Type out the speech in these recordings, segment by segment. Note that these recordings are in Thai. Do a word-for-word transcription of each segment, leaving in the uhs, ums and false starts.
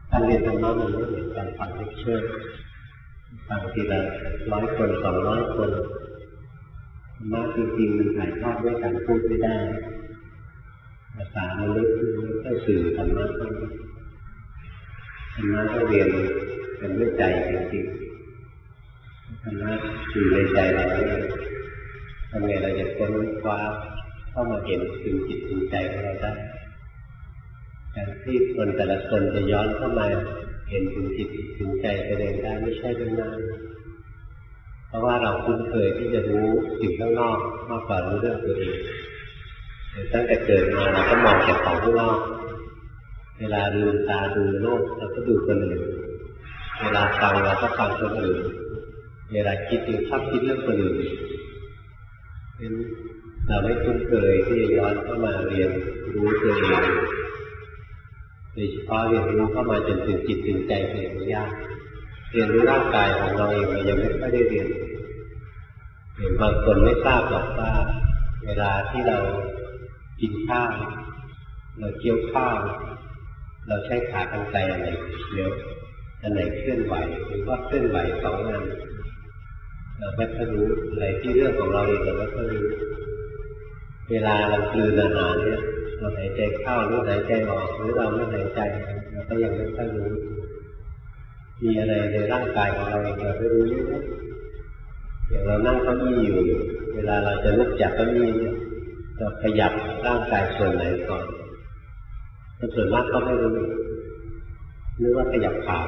การเรียนธรรมะมันไม่เหมือนการฟังเลคเชอร์ฟังทีละร้อยคนสองร้อยคนธรรมะจริงๆมันถ่ายทอดด้วยการพูดไม่ได้ภาษามันลึกมันก็สื่อธรรมะธรรมะก็เรียนกันด้วยใจจริงๆธรรมะอยู่ในใจเราทำไงเราจะค้นคว้าเข้ามาเห็นถึงจิตถึงใจของเราได้การที่คนแต่ละคนจะย้อนเข้ามาเห็นถึงจิตถึงใจตัวเองได้ไม่ใช่เรื่องง่ายเพราะว่าเราคุ้นเคยที่จะรู้สิ่งข้างนอกมากกว่ารู้เรื่องตัวเองตั้งแต่เกิดมาเราก็มองแต่ของข้างนอกเวลาลืมตาดูโลกเราก็ดูคนอื่นเวลาฟังเราก็ฟังคนอื่นเวลาคิดเราชอบคิดเรื่องคนอื่นเป็นเราไม่คุ้นเคยที่จะย้อนเข้ามาเรียนรู้ตัวเองโดยเฉพาะเรียนรู้เข้ามาจนถึงจิตถึงใจตัวเองยากเรียนรู้ร่างกายของเราเองเรายังไม่ค่อยได้เรียนบางคนไม่ทราบหรอกว่าเวลาที่เรากินข้าวเราเคี้ยวข้าวเราใช้ขากรรไกรอะไรเดี๋ยวอันไหนเคลื่อนไหวหรือว่าเคลื่อนไหวสองงานเราไม่ค่อยรู้อะไรที่เรื่องของเราเองเราไม่ค่อยรู้เวลาเรากลืนอาหารเนี่ยเราหายใจเข้าหรือหายใจออกหรือเราไม่หายใจเราก็ยังไม่ค่อยรู้มีอะไรในร่างกายของเราเองเราไม่รู้เยอะอย่างเรานั่งเก้าอี้อยู่เวลาเราจะลุกจากเก้าอี้เนี่ยเราขยับร่างกายส่วนไหนก่อนส่วนมากก็ไม่รู้หรือว่าขยับขา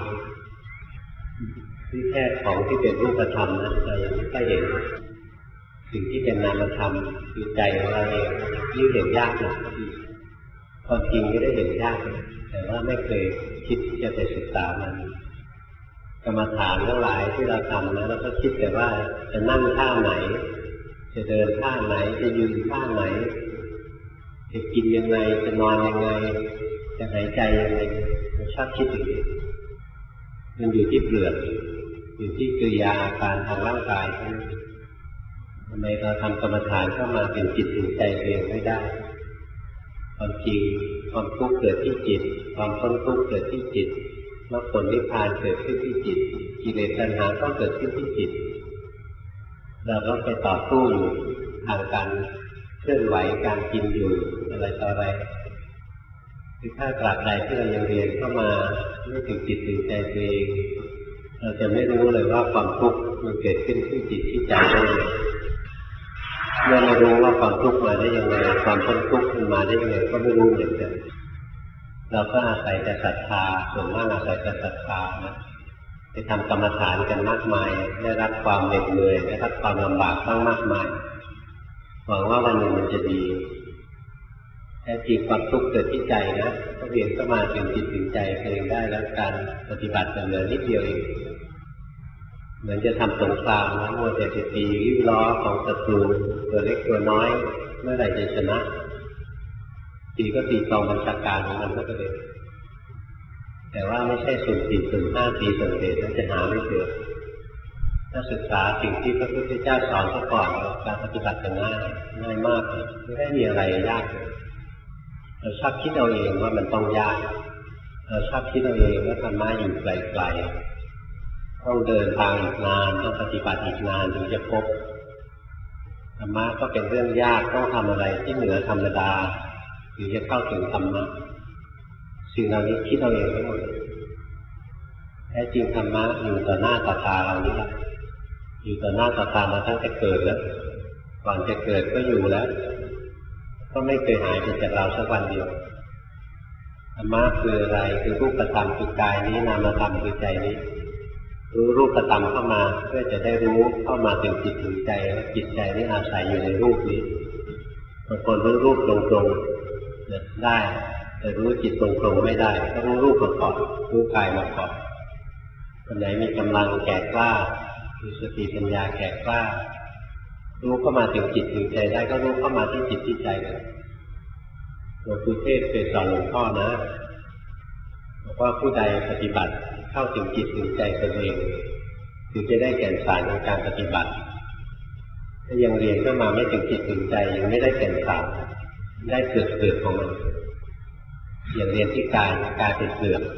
ที่แค่ของที่เป็นรูปธรรมนะเรายังไม่ค่อยเห็นสิ่งที่เป็นนามธรรมคือใจของเราเองยิ่งเห็นยากนะความจริงไม่ได้เห็นยากแต่ว่าไม่เคยคิดที่จะไปศึกษามันกรรมฐานทั้งหลายที่เราทำนะเราก็คิดแต่ว่าจะนั่งท่าไหนจะเดินท่าไหนจะยืนท่าไหนจะกินยังไงจะนอนยังไงจะหายใจยังไงเราชอบคิดอย่างนี้มันอยู่ที่เปลือกอยู่ที่กิริยาอาการทางร่างกายทำไมเราทำกรรมฐานเข้ามาเป็นจิตถึงใจเองไม่ได้ความจริงความทุกข์เกิดที่จิตความพ้นทุกข์เกิดที่จิตมรรคผลนิพพานเกิดขึ้นที่จิตกิเลสตัณหาก็เกิดขึ้นที่จิตเราต้องไปต่อสู้อยู่ทางการเคลื่อนไหวการกินอยู่อะไรต่ออะไรคือถ้าตราบใดที่เรายังเรียนเข้ามาไม่ถึงจิตถึงใจตัวเองเราจะไม่รู้เลยว่าความทุกข์มันเกิดขึ้นที่จิตที่ใจได้ยังไงเมื่อเรารู้ว่าความทุกข์มาได้ยังไงความพ้นทุกข์มันมาได้ยังไงก็ไม่รู้เหมือนกันเราก็อาศัยแต่ศรัทธาส่วนมากอาศัยแต่ศรัทธานะไปทำกรรมฐานกันมากมายได้รับความเหน็ดเหนื่อยได้รับความลำบากตั้งมากมายหวังว่าวันหนึ่งมันจะดีแท้จริงความทุกข์เกิดที่ใจนะก็เรียนเข้ามาถึงจิตถึงใจเองได้แล้วการปฏิบัติเหลือนิดเดียวเองเหมือนจะทำสงครามนะมัวแต่จะตีริ้วล้อของศัตรูตัวเล็กตัวน้อยเมื่อไหร่จะชนะตีก็ตีกองบัญชาการของมันก็เลยแต่ว่าไม่ใช่สุ่มสี่สุ่มห้าตีสุ่มเดชแล้วจะหาไม่เจอถ้าศึกษาสิ่งที่พระพุทธเจ้าสอนซะก่อนการปฏิบัติจะง่ายง่ายมากเลยไม่ได้มีอะไรยากเลยเราชอบคิดเอาเองว่ามันต้องยากเราชอบคิดเอาเองว่าธรรมะอยู่ไกลๆต้องเดินทางอีกนานต้องปฏิบัติอีกนานถึงจะพบธรรมะก็เป็นเรื่องยากต้องทำอะไรที่เหนือธรรมดาถึงจะเข้าถึงธรรมะสิ่งเหล่านี้คิดเอาเองทั้งหมดแท้จริงธรรมะอยู่ต่อหน้าต่อตาเรานี่แหละอยู่ต่อหน้าต่อตามาตั้งแต่เกิดแล้วก่อนจะเกิดก็อยู่แล้วก็ไม่เคยหายไปจากเราสักวันเดียวธรรมะคืออะไรคือรูปธรรมคือกายนี้นามธรรมคือใจนี้รู้รูปธรรมเข้ามาเพื่อจะได้รู้เข้ามาถึงจิตถึงใจว่าจิตใจนี้อาศัยอยู่ในรูปนี้บางคนรู้รูปตรงๆได้แต่รู้จิตตรงๆไม่ได้ต้องรู้รูปมาก่อนรู้กายมาก่อนคนไหนมีกำลังแก่กล้ามีสติปัญญาแก่กล้ารู้เข้ามาถึงจิตถึงใจได้ก็รู้เข้ามาที่จิตที่ใจเลยหลวงปู่เทศเคยสอนหลวงพ่อนะบอกว่าผู้ใดปฏิบัติเข้าถึงจิตถึงใจตัวเองถึงจะได้แก่นสารของการปฏิบัติถ้ายังเรียนเข้ามาไม่ถึงจิตถึงใจยังไม่ได้แก่นสารได้เปลือกเปลือกของมันอย่างเรียนที่กายกายเป็นเปลือก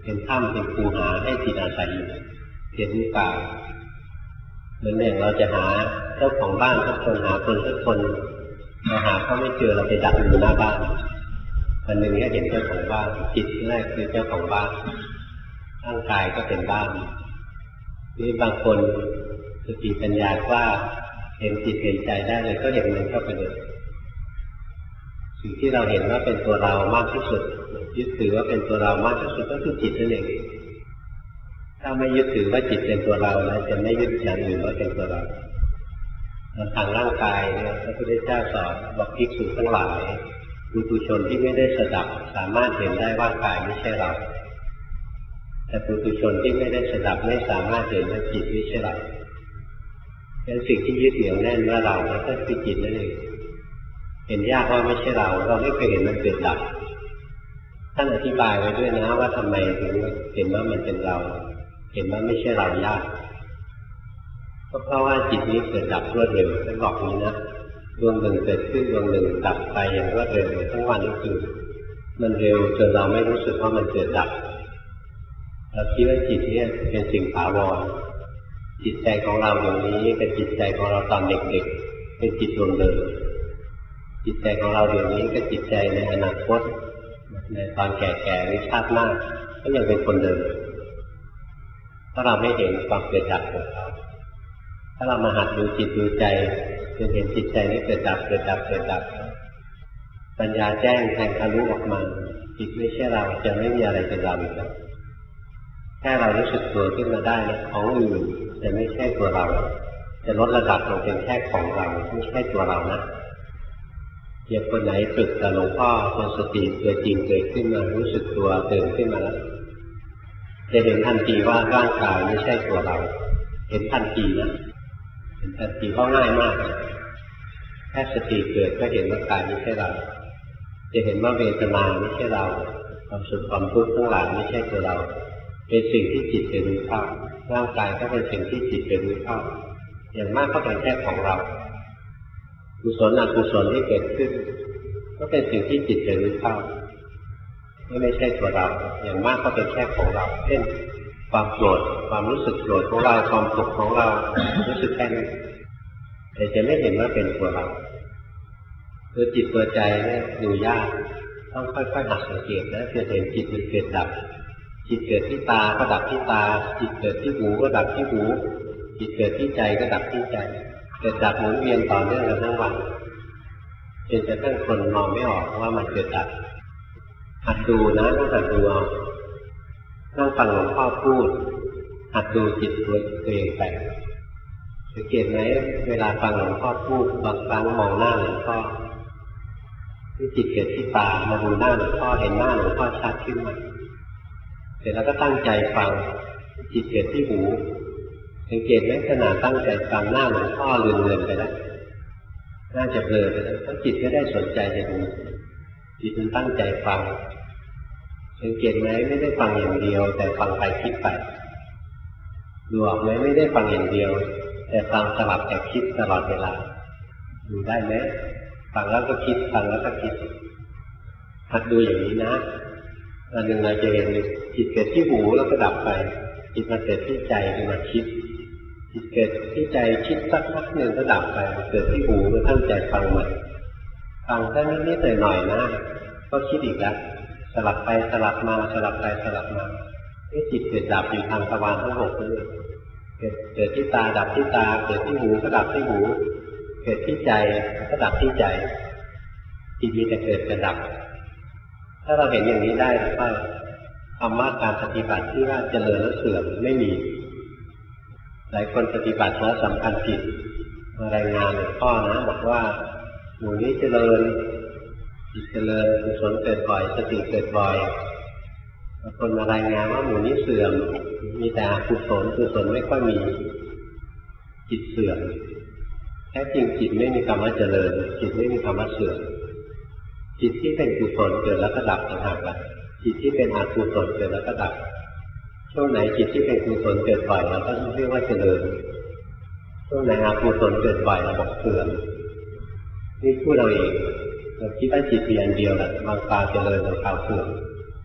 เป็นถ้ำเป็นคูหาให้จิตอาศัยอยู่เห็นหรือเปล่าเหมือนอย่างเราจะหาเจ้าของบ้านสักคนหาคนสักคนเราหาเขาไม่เจอเราไปดักอยู่หน้าบ้านวันหนึ่งก็เห็นเจ้าของบ้านจิตแรกคือเจ้าของบ้านร่างกายก็เป็นบ้านนี่บางคนสติปัญญากล้าเห็นจิตเห็นใจได้เลยก็เห็นมันเข้าไปเลยสิ่งที่เราเห็นว่าเป็นตัวเรามากที่สุดยึดถือว่าเป็นตัวเรามากที่สุดก็คือจิตนั่นเองถ้าไม่ยึดถือว่าจิตเป็นตัวเราแล้วจะไม่ยึดอย่างอื่นว่าเป็นตัวเราทางร่างกายเนี่ยพระพุทธเจ้าสอนบอกภิกษุทั้งหลายปุถุชนที่ไม่ได้สดับสามารถเห็นได้ว่ากายไม่ใช่เราแต่ปุถุชนที่ไม่ได้สดับไม่สามารถเห็นว่าจิตไม่ใช่เราเป็นสิ่งที่ยึดเหนี่ยวแน่นว่าเรานั่นก็คือจิตนั่นเองเห็นยากว่าไม่ใช่เราเราไม่เคยเห็นมันเกิดดับท่านอธิบายไว้ด้วยนะว่าทำไมถึงเห็นว่ามันเป็นเราเห็นว่าไม่ใช่เรายากก็เพราะว่าจิตนี้เกิดดับรวดเร็วท่านบอกนี้นะดวงหนึ่งเกิดขึ้นดวงหนึ่งดับไปอย่างรวดเร็วทั้งวันทั้งคืนมันเร็วจนเราไม่รู้สึกว่ามันเกิดดับเราคิดว่าจิตนี้เป็นสิ่งถาวรจิตใจของเราอย่างนี้เป็นจิตใจของเราตอนเด็กๆเป็นจิตดวงเดิมจิตใจของเราอย่างนี้ก็จิตใจในอนาคตในตอนแก่ๆหรือชาติหน้าก็ยังเป็นคนเดิมถ้าเราไม่เห็นความเกิดดับของเขาถ้าเรามาหัดดูจิตดูใจจะเห็นจิตใจนี้เกิดดับเกิดดับเกิดดับปัญญาแจ้งแทงทะลุออกมาจิตไม่ใช่เราจะไม่มีอะไรเป็นเราอีกแล้วแค่เรารู้สึกตัวขึ้นมาได้นะของอื่นจะไม่ใช่ตัวเราจะลดระดับลงเป็นแค่ของเราไม่ใช่ตัวเรานะเดี๋ยวคนไหนฝึกกับหลวงพ่อจนสติตัวจริงเกิดขึ้นมารู้สึกตัวตื่นขึ้นมาแล้วจะเห็นทันทีว่าร่างกายไม่ใช่ตัวเราเห็นทันทีนะเห็นทันทีเพราะง่ายมากแค่สติเกิดก็เห็นว่ากายไม่ใช่เราจะเห็นว่าเวทนาไม่ใช่เราความสุขความทุกข์ทั้งหลายไม่ใช่ตัวเราเป็นสิ่งที่จิตเป็นรู้เข้าร่างกายก็เป็นสิ่งที่จิตเป็นรู้เข้าอย่างมากก็เป็นแค่ของเรากุศลอกุศลที่เกิดขึ้นก็เป็นสิ่งที่จิตเป็นรู้เข้าไม่ใช่ตัวเราอย่างมากก็เป็นแค่ของเราเช่นความโกรธความรู้สึกโกรธของเราความสุขของเรารู้สึกแค่นี้แต่จะไม่เห็นว่าเป็นตัวเราตัวจิตตัวใจเนี่ยดูยากต้องค่อยๆหัดสังเกตนะจะเห็นจิตมันเกิดดับจิตเกิดที่ตาก็ดับที่ตาจิตเกิดที่หูก็ดับที่หูจิตเกิดที่ใจก็ดับที่ใจเกิดดับหมุนเวียนต่อเนื่องกันทั้งวันจนกระทั่งคนมองไม่ออกว่ามันเกิดดับหัดดูนะต้องหัดดูเอานั่งฟังหลวงพ่อพูดหัดดูจิตตัวเองไปสังเกตไหมเวลาฟังหลวงพ่อพูดบางครั้งมองหน้าหลวงพ่อที่จิตเกิดที่ตามาดูหน้าหลวงพ่อเห็นหน้าหลวงพ่อชัดขึ้นมาเสร็จแล้วก็ตั้งใจฟังจิตเกิดที่หูสังเกตไหมขณะตั้งใจฟังหน้าหลวงพ่อเลือนๆไปแล้วน่าจะเบลอไปแล้วเพราะจิตไม่ได้สนใจจะดูจิตมันตั้งใจฟังสังเกตไหมไม่ได้ฟังอย่างเดียวแต่ฟังไปคิดไปดูออกไหมไม่ได้ฟังอย่างเดียวแต่ฟังสลับแต่คิดตลอดเวลาดูได้ไหมฟังแล้วก็คิดฟังแล้วก็คิดหัดดูอย่างนี้นะอันหนึ่งเราจะเห็นจิตเกิดที่หูแล้วก็ดับไปจิตมาเกิดที่ใจมาคิดจิตเกิดที่ใจคิดสักพักหนึ่งก็ดับไปเกิดที่หูก็ตั้งใจฟังใหม่ฟังแค่นิดๆหน่อยๆนะก็คิดอีกแล้วสลับไปสลับมาสลับไปสลับมาที่จิตเกิดดับอยู่ทางทวารทั้งหกนี่เกิดเกิดที่ตาดับที่ตาเกิดที่หูก็ดับที่หูเกิดที่ใจก็ดับที่ใจจิตมีแต่เกิดกับดับถ้าเราเห็นอย่างนี้ได้แล้วก็คำว่าการปฏิบัติที่ว่าเจริญและเสื่อมไม่มีหลายคนปฏิบัติแล้วสำคัญผิดมารายงานหลวงพ่อนะบอกว่าหมู่นี้เจริญจิตเจริญกุศลเกิดบ่อยสติเกิดบ่อยบางคนมารายงานว่าหมู่นี้เสื่อมมีแต่อกุศลกุศลไม่ค่อยมีจิตเสื่อมแท้จริงจิตไม่มีคำว่าเจริญจิตไม่มีคำว่าเสื่อมจิตที่เป็นกุศลเกิดแล้วก็ดับต่างหากละจิตที่เป็นอกุศลเกิดแล้วก็ดับช่วงไหนจิตที่เป็นกุศลเกิดบ่อยเราก็เรียกว่าเจริญช่วงไหนอกุศลเกิดบ่อยเราบอกเสื่อมนี่พูดเราเองเราคิดว่าจิตมีอันเดียวแหละบางคราวเจริญบางคราวเสื่อม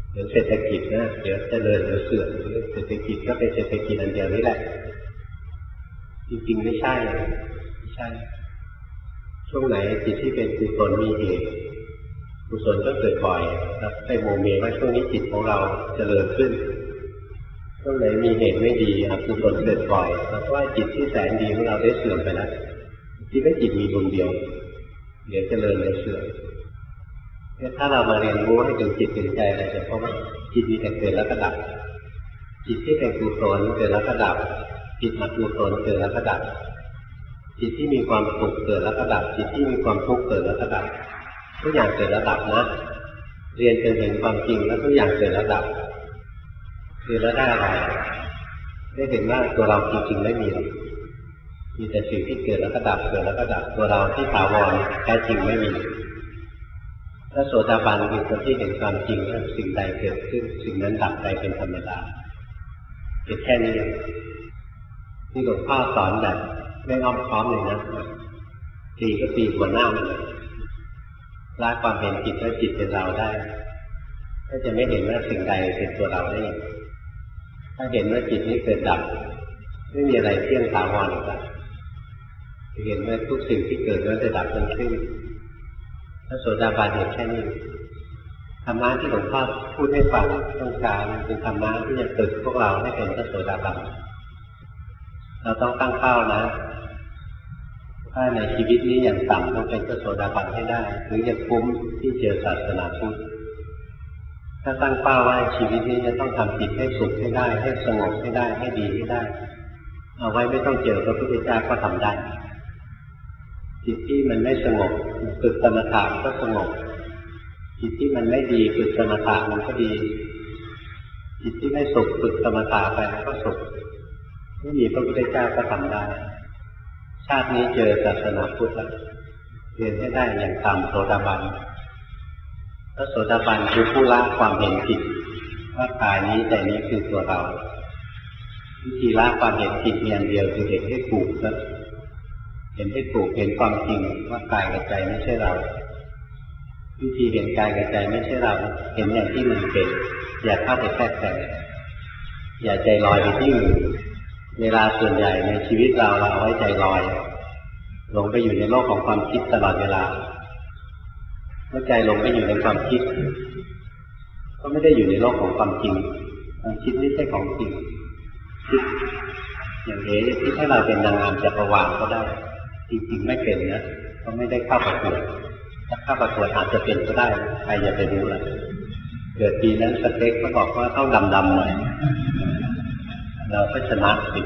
เดี๋ยวเศรษฐกิจนะเดี๋ยวเจริญเดี๋ยวเสื่อมเศรษฐกิจก็เป็นเศรษฐกิจอันเดียวนี้แหละจริงๆไม่ใช่ไม่ใช่ช่วงไหนจิตที่เป็นกุศลมีเหตุกุศลก็เกิดบ่อยแล้วไปโมเมว่าช่วงนี้จิตของเราเจริญขึ้นช่วงไหนมีเหตุไม่ดีอกุศลเกิดบ่อยแล้วว่าจิตที่แสนดีของเราได้เสื่อมไปแล้วที่ไม่จิตมีดวงเดียวเดี๋ยวเจริญเดี๋ยวเสื่อมถ้าเรามาเรียนรู้ให้ถึงจิตถึงใจเราจะพบว่าจิตมีแต่เกิดแล้วก็ดับจิตที่เป็นกุศลเกิดแล้วก็ดับจิตอกุศลเกิดแล้วก็ดับจิตที่มีความสุขเกิดแล้วก็ดับจิตที่มีความทุกข์เกิดแล้วก็ดับทุกอย่างเกิดแล้วดับนะเรียนจนเห็นความจริงแล้วทุกอย่างเกิดแล้วดับคือแล้วได้อะไรได้เห็นว่าตัวเราจริงๆไม่มีหรอกมีแต่สิ่งที่เกิดแล้วก็ดับเกิดแล้วก็ดับตัวเราที่ถาวรแท้จริงไม่มีพระโสดาบันคือคนที่เห็นความจริงว่าสิ่งใดเกิดขึ้นสิ่งนั้นดับไปเป็นธรรมดาเป็นแค่นี้ที่หลวงพ่อสอนแบบไม่อ้อมค้อมเลยนะตีก็ตีหัวหน้ามันเลยละความเห็นจิตว่าจิตเป็นเราได้ก็จะไม่เห็นว่าสิ่งใดเป็นตัวเราได้อย่างถ้าเห็นว่าจิตนี้เกิดดับไม่มีอะไรเที่ยงถาวรหรอกจะเห็นว่าทุกสิ่งที่เกิดแล้วจะดับทั้งสิ้นพระโสดาบันเห็นแค่นี้ธรรมะที่หลวงพ่อพูดให้ฟังต้องการเป็นธรรมะที่จะฝึกพวกเราให้เป็นพระโสดาบันเราต้องตั้งเป้านะถ้าในชีวิตนี้อย่างต่ำต้องเป็นพระโสดาบันให้ได้ถึงจะคุ้มที่เจอศาสนาพุทธถ้าตั้งเป้าว่าชีวิตนี้จะต้องทำจิตให้สุขให้ได้ให้สงบให้ได้ให้ดีให้ได้เอาไว้ไม่ต้องเจอพระพุทธเจ้าก็ทำได้จิตที่มันไม่สงบฝึกสมถะก็สงบจิตที่มันไม่ดีฝึกสมถะมันก็ดีจิตที่ไม่สุขฝึกสมถะไปมันก็สุขไม่มีพระพุทธเจ้าก็ทำได้ชาตินี้เจอศาสนาพุทธเรียนให้ได้อย่างต่ำโสดาบันพระโสดาบันคือผู้ละความเห็นผิดว่ากายนี้ใจนี้คือตัวเราวิธีละความเห็นผิดมีอันเดียวคือเห็นให้ถูกนะเห็นให้ถูกเห็นความจริงว่ากายกับใจไม่ใช่เราวิธีเห็นกายกับใจไม่ใช่เราเห็นอย่างที่มันเป็นอย่าเข้าไปแทรกแซงอย่าใจลอยไปที่อื่นเวลาส่วนใหญ่ในชีวิตเราเราเอาไว้ใจลอยหลงไปอยู่ในโลกของความคิดตลอดเวลาเมื่อใจลงไปอยู่ในความคิดก็ไม่ได้อยู่ในโลกของความจริงความคิดไม่ใช่ของจริงคิดอย่างนี้ที่ถ้าเราเป็นนางงามจักรวาลก็ได้จริงๆไม่เป็นนะเขาไม่ได้เข้าประกวดถ้าเข้าประกวดอาจจะเป็นก็ได้ใครอย่าไปรู้เลยเกิดปีนั้นสเปคเขาบอกว่าต้องดำๆหน่อยเราก็ชนะสิ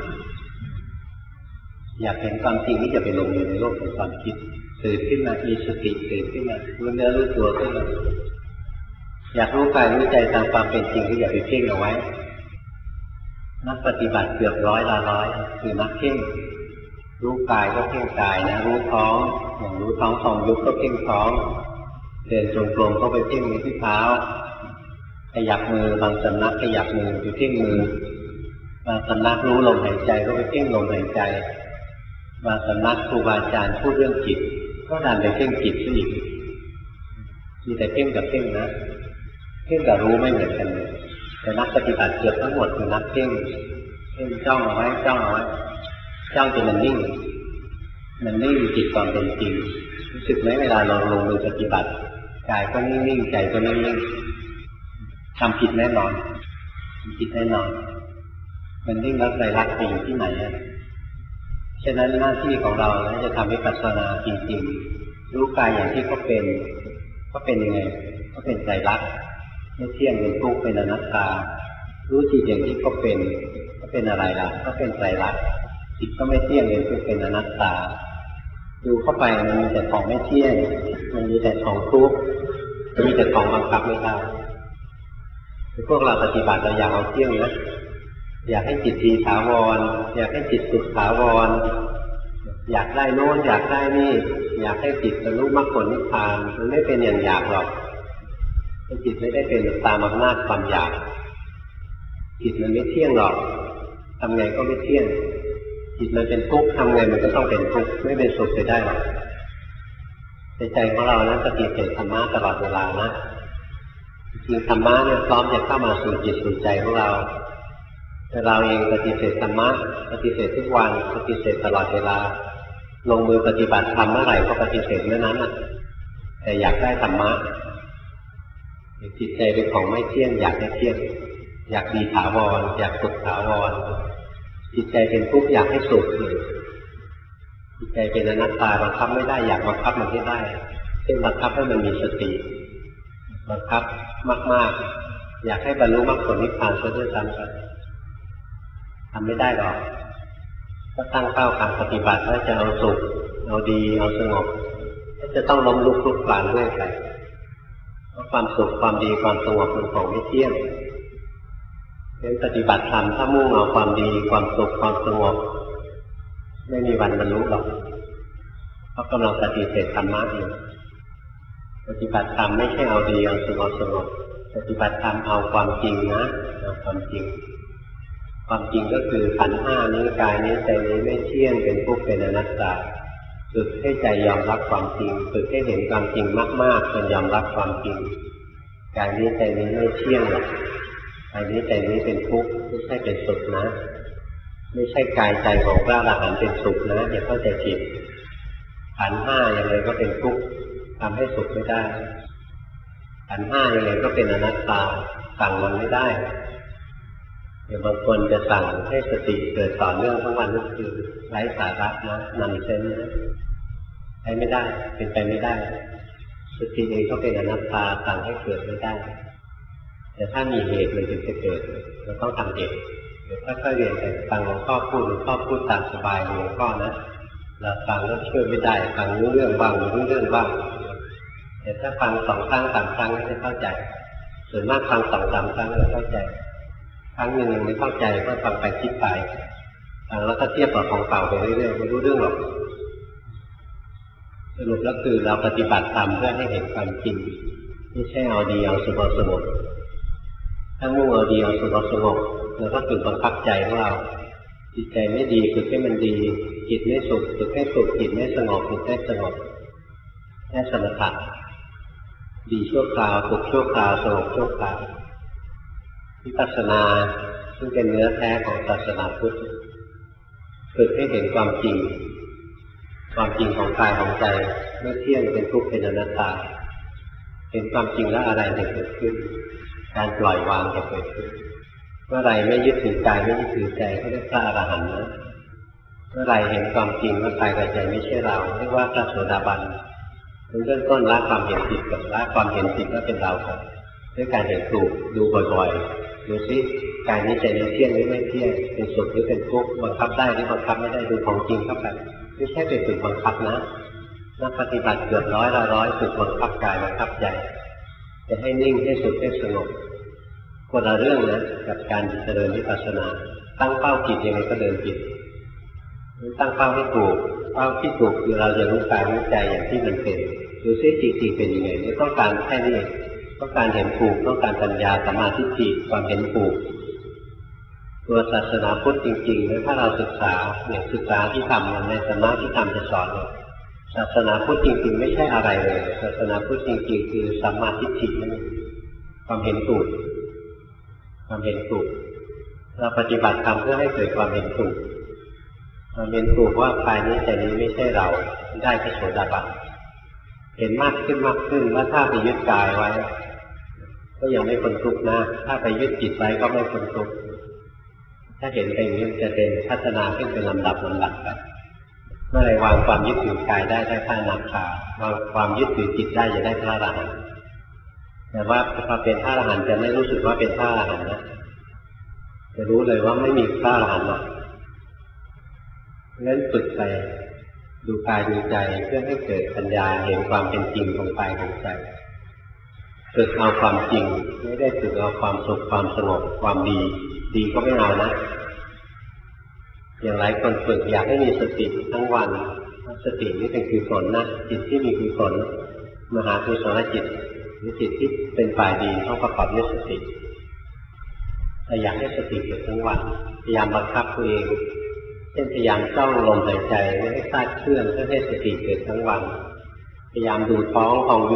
อยากเห็นความจริงที่จะไปลงอยู่ในโลกของความคิดตื่นขึ้นมามีสติตื่นขึ้นมารู้เนื้อรู้ตัวขึ้นมาอยากรู้กายรู้ใจตามความเป็นจริงก็อย่าไปเพ่งเอาไว้นักปฏิบัติเกือบร้อยละร้อยคือนักเพ่งรู้กายก็เพ่งกายนะรู้ท้องอย่างรู้ท้องทองยุบก็เพ่งท้องเดินจงกรมก็ไปเพ่งที่เท้าขยับมือบางสำนักขยับมือไปเพ่งมือบางสำนักรู้ลมหายใจก็ไปเพ่งลมหายใจบางสำนักครูบาอาจารย์พูดเรื่องจิตก็ดันไปเพ่งจิตซะอีกมีแต่เพ่งกับเพ่งนะเพ่งกับรู้ไม่เหมือนกันเลยแต่นักปฏิบัติเกือบทั้งหมดคือนักเพ่งเพ่งจ้องเอาไว้จ้องเอาไว้จ้องจนมันนิ่งมันนิ่งจิตความเป็นจริงรู้สึกไหมเวลาเราลงมือปฏิบัติกายก็นิ่งๆใจก็นิ่งๆทำผิดแน่นอนทำผิดแน่นอนมันนิ่งแล้วใจรักไปอยู่ที่ไหนอ่ะฉะนั้นหน้าที่ของเราจะทำวิปัสสนาจริงๆรู้กายอย่างที่เขาเป็นเขาเป็นยังไงเขาเป็นใจรักไม่เที่ยงเป็นทุกข์เป็นอนัตตารู้จิตอย่างที่เขาเป็นเขาเป็นอะไรล่ะเขาเป็นใจรักจิตก็ไม่เที่ยงเป็นทุกข์เป็นอนัตตาดูเข้าไปมันมีแต่ของไม่เที่ยงมันมีแต่ของทุกข์มีแต่ของบังคับไม่ได้พวกเราปฏิบัติเราอยากเอาเที่ยงนะอยากให้จิตดีถาวรอยากให้จิตสุขถาวรอยากได้โน้นอยากได้นี่อยากให้จิตบรรลุมรรคผลนิพพานมันไม่เป็นอย่างอยากหรอกจิตไม่ได้เป็นตามอำนาจความอยากจิตมันไม่เที่ยงหรอกทำไงก็ไม่เที่ยงจิตมันเป็นทุกข์ทำไงมันก็ต้องเป็นทุกข์ไม่เป็นสุขไปได้หรอกในใจของเรานั้นปฏิเสธธรรมะตลอดเวลานะจริงธรรมะเนี่ยพร้อมจะเข้ามาสู่จิตสู่ใจของเราแต่เราเองปฏิเสธธรรมะปฏิเสธทุกวันปฏิเสธตลอดเวลาลงมือปฏิบัติธรรมเมื่อไหร่ก็ปฏิเสธเมื่อนั้นแต่อยากได้ธรรมะจิตใจเป็นของไม่เที่ยงอยากให้เที่ยงอยากดีถาวรอยากสุขถาวรจิตใจเป็นทุกข์อยากให้สุขจิตใจเป็นอนัตตาบังคับไม่ได้อยากบังคับมันให้ได้เช่นบังคับให้มันมีสติบังคับมากๆอยากให้บรรลุมรรคผลนิพพานซะด้วยซ้ำไปทำไม่ได้หรอกก็ตั้งเป้าการปฏิบัติว่าจะเอาสุขเอาดีเอาสงบก็จะต้องล้มลุกคลุกคลานเรื่อยไปเพราะความสุขความดีความสงบเป็นของไม่เที่ยงเพราะฉะนั้นปฏิบัติธรรมถ้ามุ่งเอาความดีความสุขความสงบไม่มีวันบรรลุหรอกเพราะกำลังปฏิเสธธรรมะอยู่ปฏิบัติธรรมไม่ใช่เอาดีเอาสุขเอาสงบปฏิบัติธรรมเอาความจริงนะเอาความจริงความจริงก็คือขันธ์ห้านี้กายนี้ใจนี้ไม่เที่ยงเป็นทุกข์เป็นอนัตตาฝึกให้ใจยอมรับความจริงฝึกให้เห็นความจริงมากๆจนยอมรับความจริงกายนี้ใจนี้ไม่เที่ยงหรอกกายนี้ใจนี้เป็นทุกข์ไม่ใช่เป็นสุขนะไม่ใช่กายใจของพระอรหันต์เป็นสุขนะอย่าเข้าใจผิดขันธ์ห้าอย่างไรก็เป็นทุกข์ทำให้สุขไม่ได้ขันธ์ห้าอย่างไรก็เป็นอนัตตาสั่งมันไม่ได้เดี๋ยวบางคนจะสั่งให้สติเกิดต่อเนื่องทั้งวันทั้งคืนไร้สาระนะนันเซนนะใช้ไม่ได้เป็นไปไม่ได้สติเองก็เป็นอนัตตาสั่งให้เกิดไม่ได้แต่ถ้ามีเหตุมันถึงจะเกิดเราต้องทำเหตุเดี๋ยวค่อยๆเรียนไปฟังหลวงพ่อพูดหลวงพ่อพูดตามสบายหลวงพ่อนะเราฟังก็ช่วยไม่ได้ฟังรู้เรื่องบ้างไม่รู้เรื่องบ้างแต่ถ้าฟังสองครั้งสามครั้งก็จะเข้าใจส่วนมากฟังสองสามครั้งก็เข้าใจครั้งหนึ่งยังไม่เข้าใจก็ฟังไปคิดไปฟังแล้วก็เทียบกับของเก่าไปเรื่อยๆไม่รู้เรื่องหรอกสรุปแล้วคือเราปฏิบัติธรรมเพื่อให้เห็นความจริงไม่ใช่เอาดีเอาสุขเอาสงบถ้ามุ่งเอาดีเอาสุขเอาสงบเราก็ฝึกบังคับใจของเราจิตใจไม่ดีฝึกให้มันดีจิตไม่สุขฝึกให้สุขจิตไม่สงบฝึกให้สงบแค่สมถะดีชั่วคราวสุขชั่วคราวสงบชั่วคราววิปัสสนาซึ่งเป็นเนื้อแท้ของศาสนาพุทธฝึกให้เห็นความจริงความจริงของกายของใจไม่เที่ยงเป็นทุกข์เป็นอนัตตาเห็นความจริงแล้วอะไรจะเกิดขึ้นการปล่อยวางจะเกิดขึ้นเมื่อไรไม่ยึดถือกายไม่ยึดถือใจก็เรียกพระอรหันต์นะเมื่อไรเห็นความจริงว่ากายกับใจไม่ใช่เราเรียกว่าพระโสดาบันเริ่มต้นละความเห็นผิดกับละความเห็นผิดว่าเป็นเราครับด้วยการเห็นถูกดูบ่อยๆดูซิกายนี้ใจนี้เที่ยงหรือไม่เที่ยงเป็นสุขหรือเป็นทุกข์บังคับได้หรือบังคับไม่ได้ดูของจริงเข้าไปไม่ใช่ไปฝึกบังคับนะนักปฏิบัติเกือบร้อยละร้อยฝึกบังคับกายบังคับใจจะให้นิ่งให้สุขให้สงบคนละเรื่องนะกับการเจริญวิปัสสนาตั้งเป้าผิดยังไงก็เดินผิดตั้งเป้าให้ถูกเป้าที่ถูกคือเราจะรู้กายรู้ใจอย่างที่มันเป็นดูซิจริงๆเป็นยังไงไม่ต้องการแค่นี้ต้องการเห็นถูกต้องการปัญญาสัมมาทิฏฐิความเห็นถูกตัวศาสนาพุทธจริงๆแล้วถ้าเราศึกษาเนี่ยศึกษาที่ทำในสมาธิธรรมจะสอนเลยศาสนาพุทธจริงๆไม่ใช่อะไรเลยศาสนาพุทธจริงๆคือสัมมาทิฏฐินั่นเองความเห็นถูกความเห็นถูกเราปฏิบัติธรรมเพื่อให้เกิดความเห็นถูกความเห็นถูกว่ากายนี้ใจนี้ไม่ใช่เราได้พระโสดาบันเห็นมากขึ้นมากขึ้นว่าถ้าไปยึดกายไว้ก็ยังไม่พ้นทุกข์นะถ้าไปยึดจิตไว้ก็ไม่พ้นทุกข์ถ้าเห็นไปอย่างนี้จะเป็นพัฒนาขึ้นเป็นลำดับลำดับไปเมื่อไรวางความยึดถือกายได้ได้พระอนาคาวางความยึดถือจิตได้จะได้พระอรหันต์แต่ว่าพอเป็นพระอรหันต์จะไม่รู้สึกว่าเป็นพระอรหันต์นะจะรู้เลยว่าไม่มีพระอรหันต์หรอกงั้นฝึกไปดูกายดูใจเพื่อให้เกิดปัญญาเห็นความเป็นจริงของกายของใจฝึกเอาความจริงไม่ได้ฝึกเอาความสุขความสงบความดีดีก็ไม่เอานะอย่างไรคนฝึกอยากให้มีสติทั้งวันสตินี่เป็นกุศลนะจิตที่มีกุศลมหากุศลจิตหรือจิตที่เป็นฝ่ายดีต้องประกอบด้วยสติแต่อยากให้สติเกิดทั้งวันพยายามบังคับตัวเองเช่นพยายามจ้องลมหายใจไม่ให้คลาดเคลื่อนเพื่อให้สติเกิดทั้งวันพยายามดูท้องของยุบ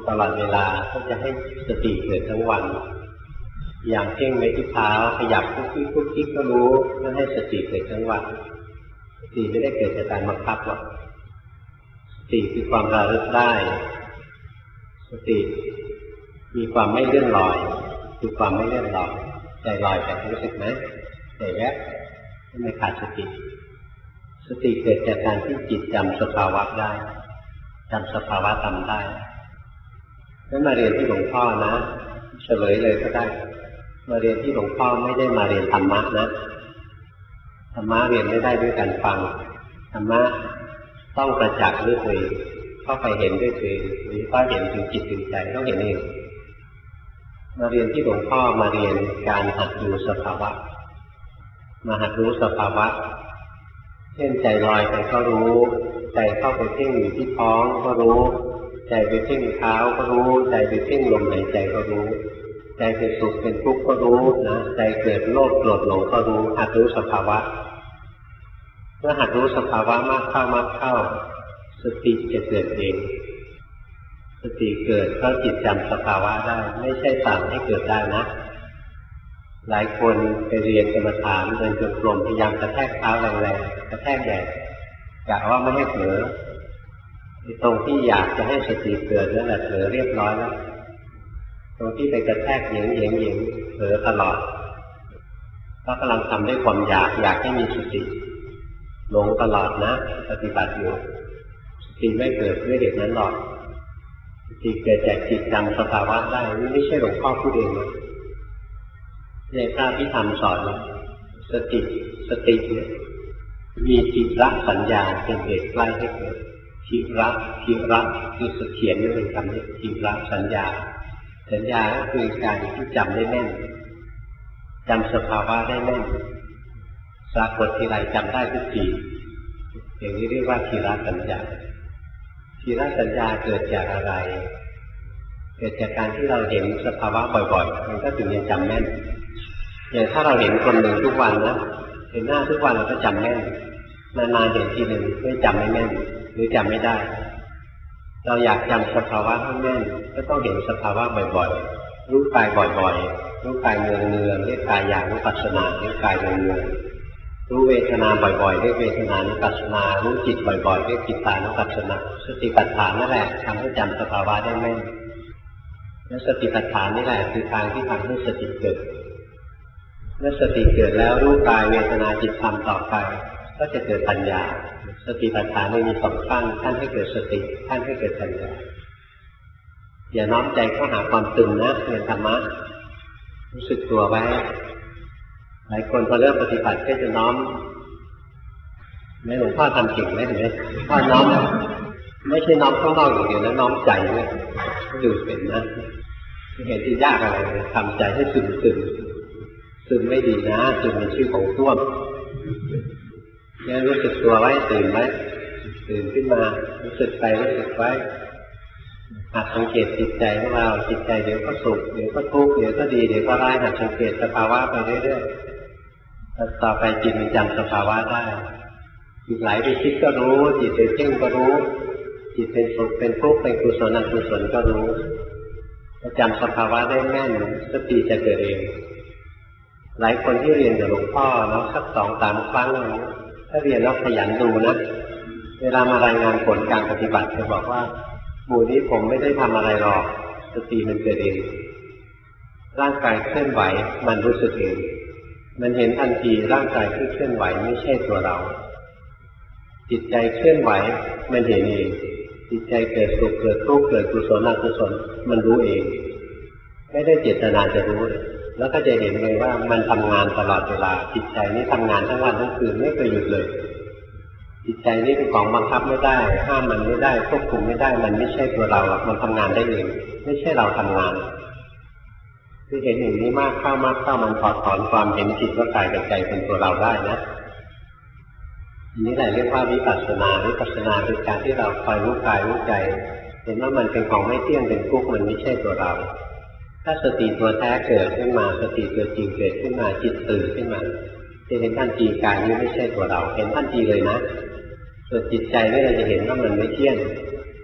ตลอดเวลาก็จะให้สติเกิดทั้งวันอย่างเพ่งไว้ที่เท้าขยับทุกที่ทุกที่ก็รู้ก็ให้สติเกิดทั้งวันสติไม่ได้เกิดจากการบังคับหรอกสติคือความระลึกได้สติมีความไม่เลื่อนลอยคือความไม่เลื่อนลอยใจลอยแต่รู้สึกไหมใจแวบไม่ขาดสติสติเกิดจากการที่จิตจำสภาวะได้จำสภาวะทำได้งั้นมาเรียนที่หลวงพ่อนะเฉลยเลยก็ได้มาเรียนที่หลวงพ่อไม่ได้มาเรียนธรรมะนะธรรมะเรียนไม่ได้ด้วยการฟังธรรมะต้องประจักษ์ด้วยตัวเองเข้าไปเห็นด้วยตัวเองหรือก็เห็นถึงจิตถึงใจต้องเห็นเองมาเรียนที่หลวงพ่อมาเรียนการหัดดูสภาวะมาหัดรู้สภาวะเช่นใจลอยไปก็รู้ใจเข้าไปเพ่งอยู่ที่ท้องก็รู้ใจไปเพ่งเท้าก็รู้ใจไปเพ่งลมหายใจก็รู้ใจเป็นสุขเป็นทุกข์ก็รู้นะใจเกิดโลภโกรธหลงก็รู้หัดรู้สภาวะเมื่อหัดรู้สภาวะมากเข้ามากเข้าสติจะเกิดเองสติเกิดเพราะจิตจำสภาวะได้ไม่ใช่สั่งให้เกิดได้นะหลายคนไปเรียนกรรมฐานเดินจงกรมพยายามกระแทกเท้าแรงๆกระแทกแรงกะว่าไม่ให้เผลอตรงที่อยากจะให้สติเกิดนั่นแหละเผลอเรียบร้อยแล้วตรงที่ไปกระแทกเหยียงเหยียงเหยียงเผลอตลอดเพราะกำลังทำด้วยความอยากอยากให้มีสติหลงตลอดนะปฏิบัติอยู่สติไม่เกิดด้วยเหตุนั้นหรอกสติเกิดจากจิตจำสภาวะได้นี่ไม่ใช่หลวงพ่อพูดเองนะในพระพิธรรมสอนสติสติเนี่ยมีจิระสัญญาเป็นเหตุใกล้ให้เกิดจิระจิระคือสเขียนนี่เป็นคำนี้จิระสัญญาสัญญาก็คือการที่จำได้แน่นจำสภาวะได้แน่นปรากฏทีไรจำได้ทุกทีอย่างนี้เรียกว่าจิระสัญญาจิระสัญญาเกิดจากอะไรเกิดจากการที่เราเห็นสภาวะบ่อยๆมันก็ถึงจะจำแม่นอย่างถ้าเราเห็นคนหนึ่งทุกวันนะเห็นหน้าทุกวันเราก็จำแม่นนานๆเห็นทีหนึ่งไม่จำไม่แม่นหรือจำไม่ได้เราอยากจำสภาวะให้แม่นก็ต้องเห็นสภาวะบ่อยๆรู้กายบ่อยๆรู้กายเนืองๆเรียกกายอย่างรู้ปัสสนาเรียกกายเนืองๆรู้เวทนาบ่อยๆเรียกเวทนานุปัสสนารู้จิตบ่อยๆเรียกจิตตานุปัสสนาสติปัฏฐานนั่นแหละทำให้จำสภาวะได้แม่นและสติปัฏฐานนี่แหละคือทางที่ทำให้สติเกิดเมื่อสติเกิดแล้วรู้กายเวทนาจิตธรรมต่อไปก็จะเกิดปัญญาสติปัฏฐานมีสองขั้นขั้นให้เกิดสติขั้นให้เกิดปัญญาอย่าน้อมใจเข้าหาความตึงนะเรียนธรรมะรู้สึกตัวไว้หลายคนพอเริ่มปฏิบัติก็จะน้อมแม่หลวงพ่อทำเก่งไหมเห็นไหมพ่อน้อมไม่ใช่น้อมข้างนอกอย่างเดียวนะน้อมใจเนี่ยดูเป็นนะเห็นที่ยากอะไรทำใจให้ซึมซึมซึมไม่ดีนะซึมเป็นชื่อของท่วมเนี่ยรู้สึกตัวไว้ตื่นไว้ตื่นขึ้นมารู้สึกไปรู้สึกไว้หัดสังเกตจิตใจของเราจิตใจเดี๋ยวก็สุขเดี๋ยวก็ทุกข์เดี๋ยวก็ดีเดี๋ยวก็ร้ายหัดสังเกตสภาวะไปเรื่อยๆต่อไปจิตมันจำสภาวะได้จิตไหลไปคิดก็รู้จิตไปเพ่งก็รู้จิตเป็นสุขเป็นทุกข์เป็นกุศลอกุศลก็รู้จำสภาวะได้แม่นสติจะเกิดเองหลายคนที่เรียนกับหลวงพ่อแล้วสักสองสามครั้งถ้าเรียนแล้วขยันดูนะเวลามารายงานผลการปฏิบัติจะบอกว่าหมู่นี้ผมไม่ได้ทำอะไรหรอกสติมันเกิดเองร่างกายเคลื่อนไหวมันรู้สึกเองมันเห็นทันทีร่างกายที่เคลื่อนไหวไม่ใช่ตัวเราจิตใจเคลื่อนไหวมันเห็นเองจิตใจเกิดสุขเกิดทุกข์เกิดกุศลอกุศลมันรู้เองไม่ได้เจตนาจะรู้เลยแล้วก็จะเห็นเลยว่ามันทำงานตลอดเวลาจิตใจนี้ทำงานทั้งวันทั้งคืนไม่เคยหยุดเลยจิตใจนี้เป็นของบังคับไม่ได้ห้ามมันไม่ได้ควบคุมไม่ได้มันไม่ใช่ตัวเราหรอกมันทำงานได้เองไม่ใช่เราทำงานคือเห็นอย่างนี้มากเข้ามากเข้ามันถอดถอนความเห็นผิดว่ากายกับใจเป็นตัวเราได้นะอันนี้แหละเรียกว่าวิปัสสนาวิปัสสนาคือการที่เราคอยรู้กายรู้ใจเห็นว่ามันเป็นของไม่เที่ยงเป็นทุกข์มันไม่ใช่ตัวเราถ้าสติตัวแท้เกิดขึ้นมาสติตัวจริงเกิดขึ้นมาจิตตื่นขึ้นมาจะเห็นทันทีกายนี้ไม่ใช่ตัวเราเห็นทันทีเลยนะส่วนจิตใจนี่เราจะเห็นว่ามันไม่เที่ยง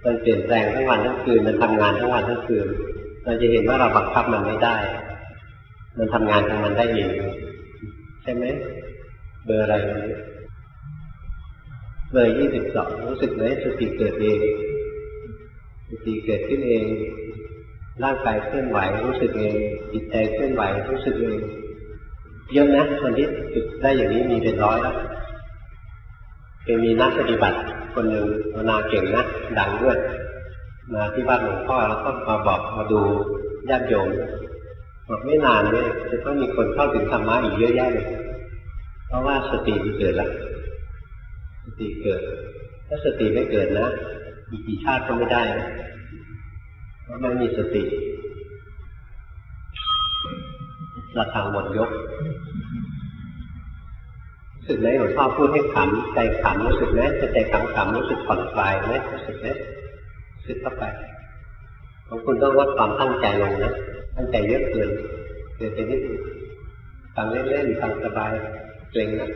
มันเปลี่ยนแปลงทั้งวันทั้งคืนมันทำงานทั้งวันทั้งคืนเราจะเห็นว่าเราบังคับมันไม่ได้มันทำงานของมันได้เองใช่ไหมเบอร์อะไรเบอร์ยี่สิบสองรู้สึกไหมสติเกิดเองสติเกิดขึ้นเองร่างกายเคลื่อนไหวรู้สึกเองจิตใจเคลื่อนไหวรู้สึกเองเยอะนะคนที่ฝึกได้อย่างนี้มีเป็นร้อยแล้วเคยมีนักปฏิบัติคนหนึ่งภาวนาเก่งนะดังด้วยมาที่บ้านหลวงพ่อแล้วก็มาบอกมาดูญาติโยมบอกไม่นานเลยจะต้องมีคนเข้าถึงธรรมะอีกเยอะแยะเลยเพราะว่าสติมันเกิดแล้วสติเกิดถ้าสติไม่เกิดนะอีกกี่ชาติก็ไม่ได้เพราะไม่มีสติระฆังหมดยกรู้สึกไหมหลวงพ่อพูดให้ขำใจขำรู้สึกไหมจะใจขำขำรู้สึกผ่อนคลายไหมรู้สึกไหมรู้สึกเข้าไปของคุณต้องลดความตั้งใจลงนะตั้งใจเยอะเกินเกินไปนิดฟังเล่นๆฟังสบายเกรงนะ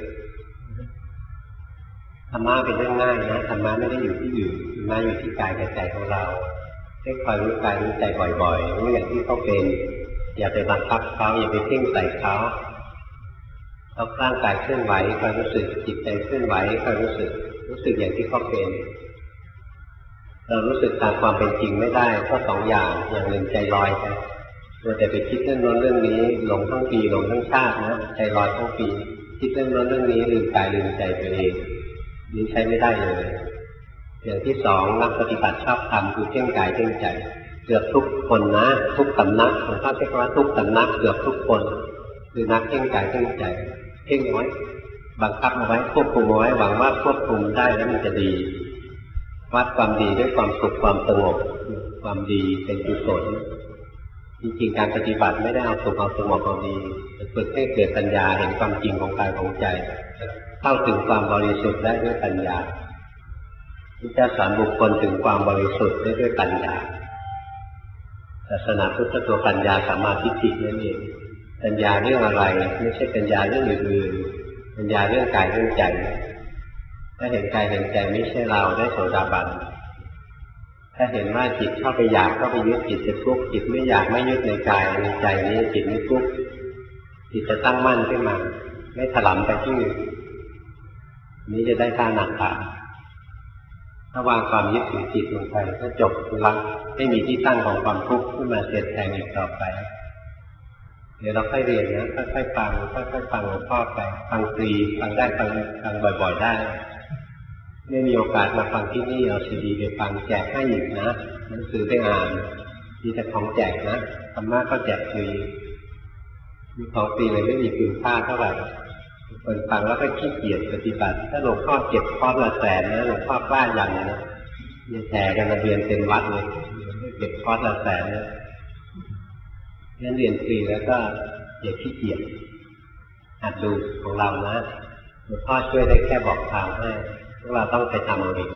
ธรรมะเป็นเรื่องง่ายนะธรรมะไม่ได้อยู่ที่อื่นธรรมะอยู่ที่กายกับใจของเราให้คอยรู้กายรู้ใจบ่อยๆรู้อย่างที่เขาเป็นอย่าไปบังคับเขาอย่าไปเพ่งใส่เขาเขาร่างกายเคลื่อนไหวคอยรู้สึกจิตใจเคลื่อนไหวคอยรู้สึกรู้สึกอย่างที่เขาเป็นเรารู้สึกตามความเป็นจริงไม่ได้ก็สองอย่างอย่างหนึ่งใจลอยไปเราแต่ไปคิดเรื่องโน้นเรื่องนี้หลงทั้งปีหลงทั้งชาตินะใจลอยทั้งปีคิดเรื่องโน้นเรื่องนี้ลืมกายลืมใจตัวเองนี่ใช้ไม่ได้เลยอย่างที่สองนักปฏิบัติชอบทำคือเพ่งกายเพ่งใจเกือบทุกคนนะทุกสำนักหลวงพ่อใช้คำว่าทุกสำนักเกือบทุกคนคือนักเพ่งกายเพ่งใจเพ่งไว้บังคับเอาไว้ควบคุมเอาไว้หวังว่าควบคุมได้แล้วมันจะดีวัดความดีด้วยความสุขความสงบความดีเป็นกุศลจริงๆการปฏิบัติไม่ได้เอาสุขเอาสงบเอาดีแต่ฝึกให้เกิดปัญญาเห็นความจริงของกายของใจเข้าถึงความบริสุทธิ์ได้ด้วยปัญญาที่จะสอนบุคคลถึงความบริสุทธิ์ได้ด้วยปัญญาศาสนาพุทธตัวปัญญาสัมมาทิฏฐินั่นเองปัญญาเรื่องอะไรไม่ใช่ปัญญาเรื่องอื่นๆปัญญาเรื่องกายเรื่องใจถ้าเห็นกายเห็นใจไม่ใช่เราได้โสดาบันถ้าเห็นว่าจิตเข้าไปอยากเข้าไปยึดจิตจะทุกข์จิตไม่อยากไม่ยึดในกายในใจนี้จิตไม่ทุกข์จิตจะตั้งมั่นขึ้นมาไม่ถลำไปที่อื่นนี้จะได้ท่าหนักขาถ้าวางความยึดถือจิตลงไปก็จบละไม่มีที่ตั้งของความทุกข์ขึ้นมาเสียดแทงอีกต่อไปเดี๋ยวเราค่อยเรียนนะค่อยๆฟังค่อยๆฟังหลวงพ่อไปฟังฟรีฟังได้ฟังฟังบ่อยๆได้ไม่มีโอกาสมาฟังที่นี่เอาซีดีไปฟังแจกให้อีกนะหนังสือได้อ่านมีแต่ของแจกนะธรรมะก็แจกฟรีมีของฟรีเลยไม่มีคุณค่าเท่าไหร่คนฟังแล้วก็ขี้เกียจปฏิบัติถ้าหลวงพ่อเก็บคอร์สละแสนนะหลวงพ่อกล้าอย่างนะมีแชร์กันมาเรียนเต็มวัดเลยเก็บคอร์สละแสนนะงั้นเรียนฟรีแล้วก็อย่าขี้เกียจหัดดูของเรานะหลวงพ่อช่วยได้แค่บอกทางให้พวกเราต้องไปทำเอาเอง